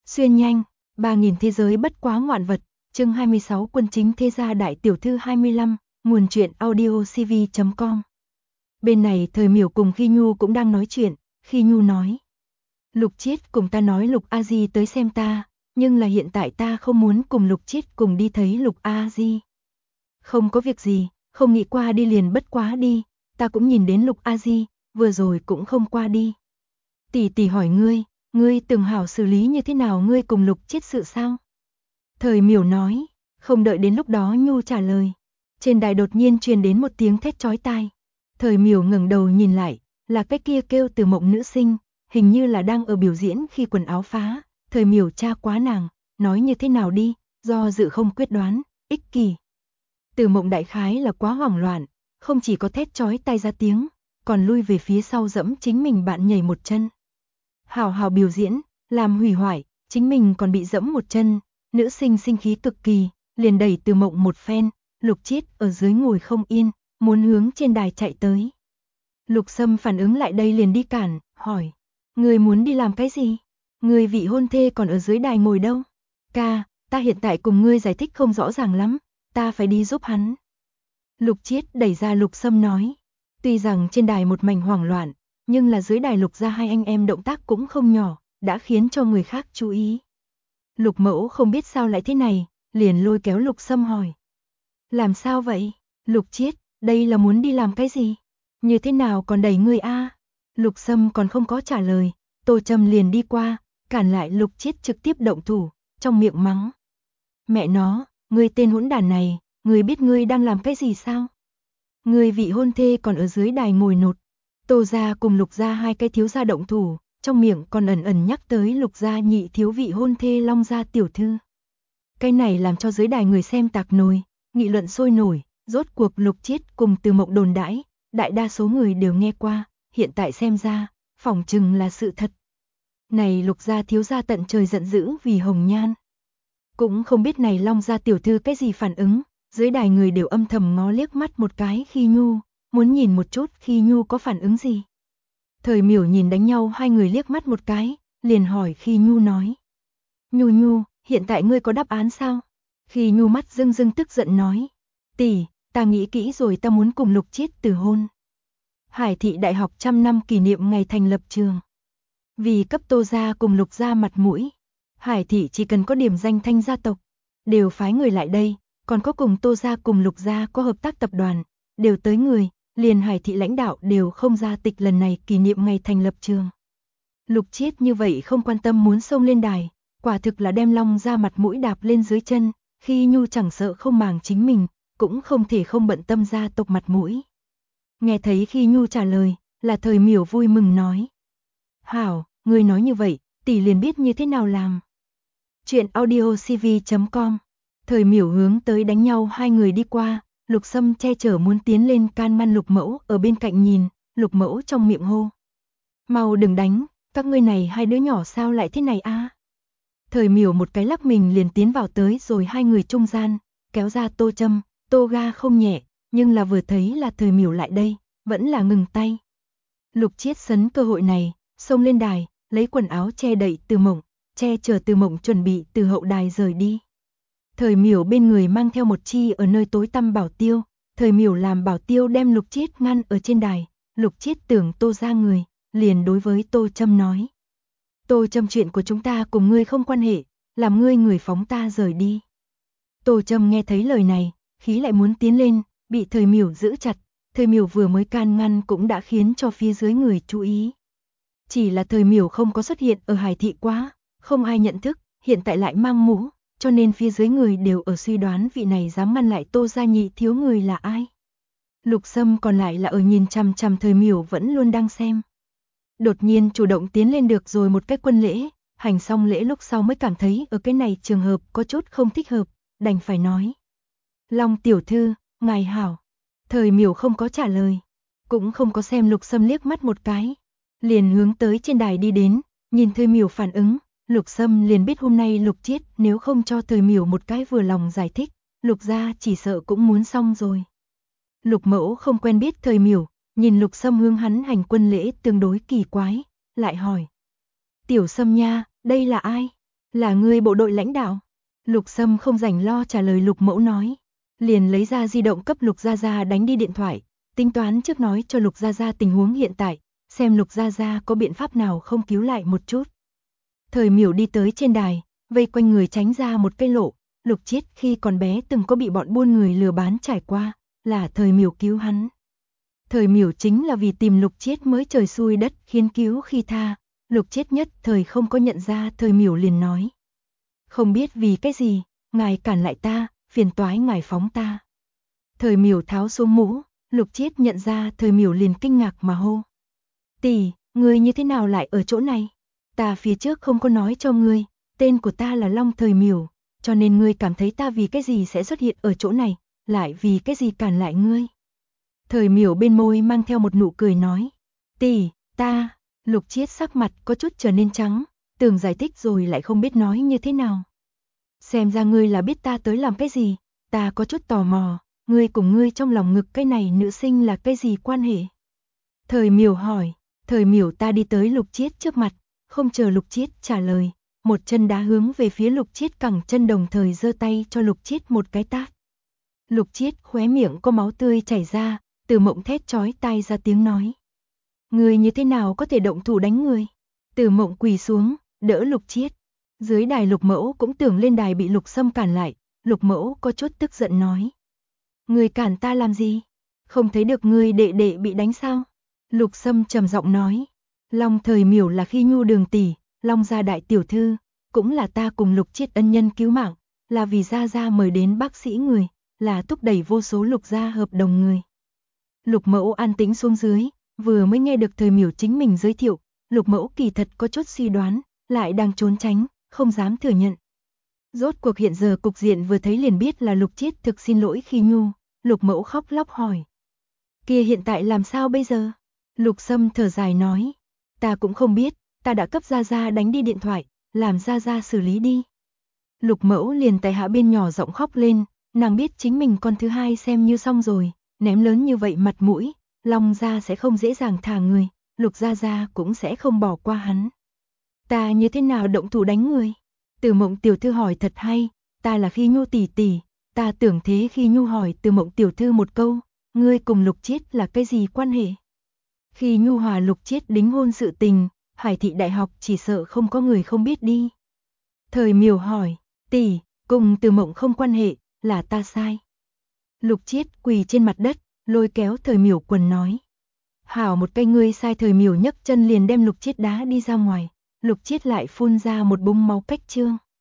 Xuyên nhanh, 3000 thế giới bất quá ngoạn vật, chương 26 quân chính thế gia đại tiểu thư 25, nguồn truyện audio cv.com. Bên này Thời Miểu cùng Khi Nhu cũng đang nói chuyện, Khi Nhu nói. Lục Chiết cùng ta nói Lục A Di tới xem ta, nhưng là hiện tại ta không muốn cùng Lục Chiết cùng đi thấy Lục A Di. Không có việc gì, không nghĩ qua đi liền bất quá đi, ta cũng nhìn đến Lục A Di, vừa rồi cũng không qua đi. Tỷ tỷ hỏi ngươi từng hảo xử lý như thế nào ngươi cùng Lục Chiết sự sao? Thời Miểu nói, không đợi đến lúc đó Nhu trả lời. Trên đài đột nhiên truyền đến một tiếng thét chói tai. Thời Miểu ngẩng đầu nhìn lại, là cái kia kêu Từ Mộng nữ sinh, hình như là đang ở biểu diễn khi quần áo phá. Thời Miểu tra quá nàng, nói như thế nào đi, do dự không quyết đoán, ích kỷ. Từ Mộng đại khái là quá hoảng loạn, không chỉ có thét chói tai ra tiếng, còn lui về phía sau dẫm chính mình bạn nhảy một chân. Hào hào biểu diễn, làm hủy hoại, chính mình còn bị dẫm một chân, nữ sinh sinh khí cực kỳ, liền đẩy Từ Mộng một phen, Lục Chiết ở dưới ngồi không yên, muốn hướng trên đài chạy tới. Lục Sâm phản ứng lại đây liền đi cản, hỏi, người muốn đi làm cái gì? Người vị hôn thê còn ở dưới đài ngồi đâu? Ca, ta hiện tại cùng ngươi giải thích không rõ ràng lắm, ta phải đi giúp hắn. Lục Chiết đẩy ra Lục Sâm nói, tuy rằng trên đài một mảnh hoảng loạn, nhưng là dưới đài Lục gia hai anh em động tác cũng không nhỏ, đã khiến cho người khác chú ý. Lục Mẫu không biết sao lại thế này, liền lôi kéo Lục Sâm hỏi. Làm sao vậy? Lục Chiết, đây là muốn đi làm cái gì? Như thế nào còn đẩy ngươi a? Lục Sâm còn không có trả lời, Tô Trâm liền đi qua, cản lại Lục Chiết trực tiếp động thủ, trong miệng mắng. Mẹ nó, ngươi tên hỗn đản này, ngươi biết ngươi đang làm cái gì sao? Ngươi vị hôn thê còn ở dưới đài ngồi nột. Tô gia cùng Lục gia hai cái thiếu gia động thủ, trong miệng còn ẩn ẩn nhắc tới Lục gia nhị thiếu vị hôn thê Long gia tiểu thư. Cái này làm cho dưới đài người xem tạc nồi, nghị luận sôi nổi, rốt cuộc Lục Chiết cùng Từ Mộng đồn đãi, đại đa số người đều nghe qua, hiện tại xem ra, phỏng chừng là sự thật. Này Lục gia thiếu gia tận trời giận dữ vì Hồng Nhan. Cũng không biết này Long gia tiểu thư cái gì phản ứng, dưới đài người đều âm thầm ngó liếc mắt một cái Khi Nhu, muốn nhìn một chút Khi Nhu có phản ứng gì. Thời Miểu nhìn đánh nhau hai người liếc mắt một cái, liền hỏi Khi Nhu nói. Nhu, hiện tại ngươi có đáp án sao? Khi Nhu mắt rưng rưng tức giận nói. Tỷ, ta nghĩ kỹ rồi, ta muốn cùng Lục Chiết từ hôn. Hải Thị Đại học 100 năm kỷ niệm ngày thành lập trường. Vì cấp Tô gia cùng Lục gia mặt mũi, Hải Thị chỉ cần có điểm danh thanh gia tộc, đều phái người lại đây, còn có cùng Tô gia cùng Lục gia có hợp tác tập đoàn, đều tới người, liền Hải Thị lãnh đạo đều không ra tịch lần này kỷ niệm ngày thành lập trường. Lục Chiết như vậy không quan tâm muốn xông lên đài, quả thực là đem Long gia mặt mũi đạp lên dưới chân, Khi Nhu chẳng sợ không màng chính mình, cũng không thể không bận tâm gia tộc mặt mũi. Nghe thấy Khi Nhu trả lời, là Thời Miểu vui mừng nói. Hảo, ngươi nói như vậy, tỷ liền biết như thế nào làm. Chuyện audio cv.com. Thời Miểu hướng tới đánh nhau hai người đi qua, Lục Sâm che chở muốn tiến lên can ngăn Lục Mẫu ở bên cạnh nhìn, Lục Mẫu trong miệng hô. Mau đừng đánh, các ngươi này hai đứa nhỏ sao lại thế này a? Thời Miểu một cái lắc mình liền tiến vào tới rồi hai người trung gian, kéo ra Tô Trâm, Tô ga không nhẹ, nhưng là vừa thấy là Thời Miểu lại đây, vẫn là ngừng tay. Lục Chiết sấn cơ hội này, xông lên đài, lấy quần áo che đậy Từ Mộng, che chở Từ Mộng chuẩn bị từ hậu đài rời đi. Thời Miểu bên người mang theo một chi ở nơi tối tăm bảo tiêu, Thời Miểu làm bảo tiêu đem Lục Chiết ngăn ở trên đài, Lục Chiết tưởng Tô ra người, liền đối với Tô Trâm nói. Tô Trâm, chuyện của chúng ta cùng ngươi không quan hệ, làm ngươi người phóng ta rời đi. Tô Trâm nghe thấy lời này, khí lại muốn tiến lên, bị Thời Miểu giữ chặt, Thời Miểu vừa mới can ngăn cũng đã khiến cho phía dưới người chú ý. Chỉ là Thời Miểu không có xuất hiện ở Hải Thị quá, không ai nhận thức, hiện tại lại mang mũ, cho nên phía dưới người đều ở suy đoán vị này dám ngăn lại Tô gia nhị thiếu người là ai. Lục Sâm còn lại là ở nhìn chằm chằm Thời Miểu vẫn luôn đang xem. Đột nhiên chủ động tiến lên được rồi một cái quân lễ, hành xong lễ lúc sau mới cảm thấy ở cái này trường hợp có chút không thích hợp, đành phải nói. Long tiểu thư, ngài hảo. Thời Miểu không có trả lời, cũng không có xem Lục Sâm liếc mắt một cái, liền hướng tới trên đài đi đến, nhìn Thời Miểu phản ứng, Lục Sâm liền biết hôm nay Lục Chiết nếu không cho Thời Miểu một cái vừa lòng giải thích, Lục gia chỉ sợ cũng muốn xong rồi. Lục Mẫu không quen biết Thời Miểu, nhìn Lục Sâm hướng hắn hành quân lễ tương đối kỳ quái, lại hỏi. Tiểu Sâm nha, đây là ai? Là ngươi bộ đội lãnh đạo. Lục Sâm không rảnh lo trả lời Lục Mẫu nói. Liền lấy ra di động cấp Lục Gia Gia đánh đi điện thoại, tính toán trước nói cho Lục Gia Gia tình huống hiện tại, xem Lục Gia Gia có biện pháp nào không cứu lại một chút. Thời Miểu đi tới trên đài, vây quanh người tránh ra một cây lộ, Lục Chiết khi còn bé từng có bị bọn buôn người lừa bán trải qua, là Thời Miểu cứu hắn. Thời Miểu chính là vì tìm Lục Chiết mới trời xui đất khiến cứu khi tha, Lục Chiết nhất thời không có nhận ra, Thời Miểu liền nói. Không biết vì cái gì, ngài cản lại ta, phiền toái ngài phóng ta. Thời Miểu tháo xuống mũ, Lục Chiết nhận ra Thời Miểu liền kinh ngạc mà hô. Tỷ, ngươi như thế nào lại ở chỗ này? Ta phía trước không có nói cho ngươi, tên của ta là Long Thời Miểu, cho nên ngươi cảm thấy ta vì cái gì sẽ xuất hiện ở chỗ này, lại vì cái gì cản lại ngươi. Thời Miểu bên môi mang theo một nụ cười nói. Tỷ, ta, Lục Chiết sắc mặt có chút trở nên trắng, tưởng giải thích rồi lại không biết nói như thế nào. Xem ra ngươi là biết ta tới làm cái gì, ta có chút tò mò, ngươi cùng ngươi trong lòng ngực cái này nữ sinh là cái gì quan hệ? Thời Miểu hỏi, Thời Miểu ta đi tới Lục Chiết trước mặt, không chờ Lục Chiết trả lời, một chân đá hướng về phía Lục Chiết cẳng chân đồng thời giơ tay cho Lục Chiết một cái tát. Lục Chiết khóe miệng có máu tươi chảy ra, Từ Mộng thét chói tai ra tiếng nói. Ngươi như thế nào có thể động thủ đánh người? Từ Mộng quỳ xuống, đỡ Lục Chiết. Dưới đài Lục Mẫu cũng tưởng lên đài bị Lục Sâm cản lại, Lục Mẫu có chút tức giận nói. Ngươi cản ta làm gì? Không thấy được ngươi đệ đệ bị đánh sao? Lục Sâm trầm giọng nói. Long Thời Miểu là khi Nhu Đường tỷ, Long gia đại tiểu thư, cũng là ta cùng Lục Chiết ân nhân cứu mạng, là vì Gia Gia mời đến bác sĩ người, là thúc đẩy vô số Lục gia hợp đồng người. Lục Mẫu an tĩnh xuống dưới, vừa mới nghe được Thời Miểu chính mình giới thiệu, Lục Mẫu kỳ thật có chút suy đoán, lại đang trốn tránh, không dám thừa nhận. Rốt cuộc hiện giờ cục diện vừa thấy liền biết là Lục Chiết thực xin lỗi khi Nhu, Lục Mẫu khóc lóc hỏi. Kia hiện tại làm sao bây giờ? Lục Sâm thở dài nói. Ta cũng không biết, ta đã cấp Gia Gia đánh đi điện thoại, làm Gia Gia xử lý đi. Lục Mẫu liền tại hạ bên nhỏ giọng khóc lên, nàng biết chính mình con thứ hai xem như xong rồi, ném lớn như vậy mặt mũi, Long gia sẽ không dễ dàng thả người, Lục Gia Gia cũng sẽ không bỏ qua hắn. Ta như thế nào động thủ đánh người? Từ Mộng tiểu thư hỏi thật hay, ta là khi Nhu tỷ tỷ, ta tưởng thế khi Nhu hỏi Từ Mộng tiểu thư một câu, ngươi cùng Lục Chiết là cái gì quan hệ? Khi Nhu hòa Lục Chiết đính hôn sự tình, Hải thị đại học chỉ sợ không có người không biết đi. Thời Miểu hỏi, tỷ, cùng Từ Mộng không quan hệ, là ta sai. Lục Chiết quỳ trên mặt đất, lôi kéo Thời Miểu quần nói. Hảo một cây ngươi sai. Thời Miểu nhấc chân liền đem Lục Chiết đá đi ra ngoài, Lục Chiết lại phun ra một búng máu cách trương.